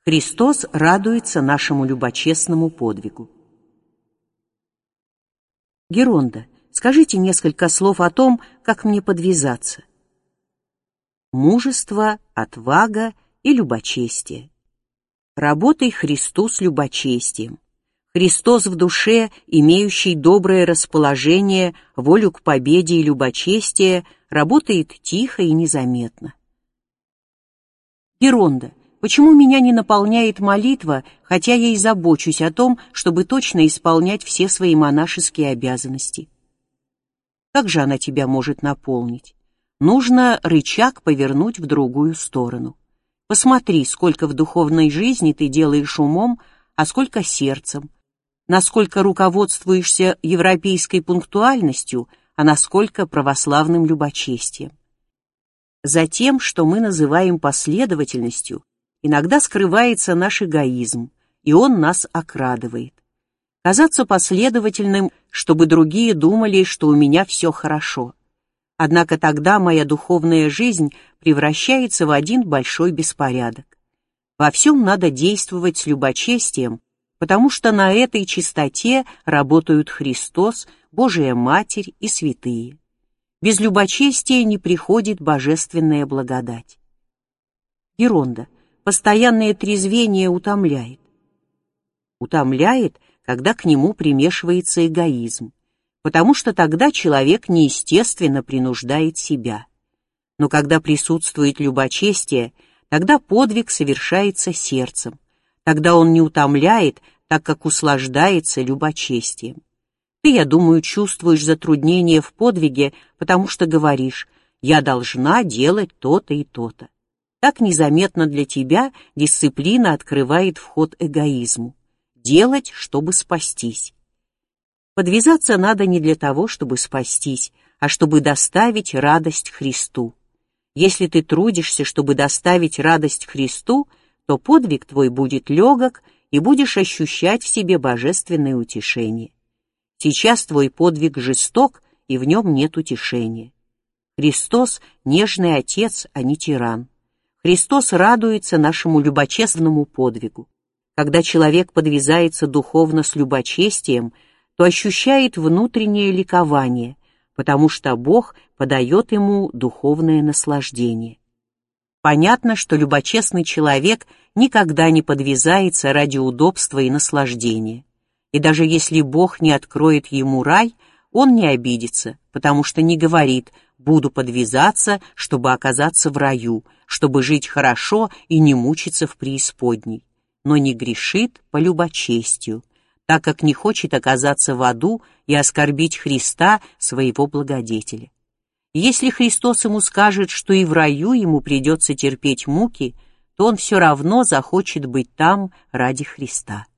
Христос радуется нашему любочестному подвигу. Геронда, скажите несколько слов о том, как мне подвязаться. Мужество, отвага и любочестие. Работай Христу с любочестием. Христос в душе, имеющий доброе расположение, волю к победе и любочестие, работает тихо и незаметно. Геронда, почему меня не наполняет молитва, хотя я и забочусь о том, чтобы точно исполнять все свои монашеские обязанности? Как же она тебя может наполнить? Нужно рычаг повернуть в другую сторону. Посмотри, сколько в духовной жизни ты делаешь умом, а сколько сердцем, насколько руководствуешься европейской пунктуальностью, а насколько православным любочестием. За тем, что мы называем последовательностью, иногда скрывается наш эгоизм, и он нас окрадывает. Казаться последовательным, чтобы другие думали, что у меня все хорошо. Однако тогда моя духовная жизнь превращается в один большой беспорядок. Во всем надо действовать с любочестием, потому что на этой чистоте работают Христос, Божия Матерь и святые. Без любочестия не приходит божественная благодать. Геронда, постоянное трезвение утомляет. Утомляет, когда к нему примешивается эгоизм, потому что тогда человек неестественно принуждает себя. Но когда присутствует любочестие, тогда подвиг совершается сердцем, тогда он не утомляет, так как услаждается любочестием. Ты, я думаю, чувствуешь затруднение в подвиге, потому что говоришь: «Я должна делать то-то и то-то». Так незаметно для тебя дисциплина открывает вход эгоизму. Делать, чтобы спастись. Подвязаться надо не для того, чтобы спастись, а чтобы доставить радость Христу. Если ты трудишься, чтобы доставить радость Христу, то подвиг твой будет легок, и будешь ощущать в себе божественное утешение. Сейчас твой подвиг жесток, и в нем нет утешения. Христос — нежный Отец, а не тиран. Христос радуется нашему любочестному подвигу. Когда человек подвязается духовно с любочестием, то ощущает внутреннее ликование, потому что Бог подает ему духовное наслаждение. Понятно, что любочестный человек никогда не подвязается ради удобства и наслаждения. И даже если Бог не откроет ему рай, он не обидится, потому что не говорит: «Буду подвязаться, чтобы оказаться в раю, чтобы жить хорошо и не мучиться в преисподней», но не грешит по любочестию, так как не хочет оказаться в аду и оскорбить Христа, своего благодетеля. Если Христос ему скажет, что и в раю ему придется терпеть муки, то он все равно захочет быть там ради Христа.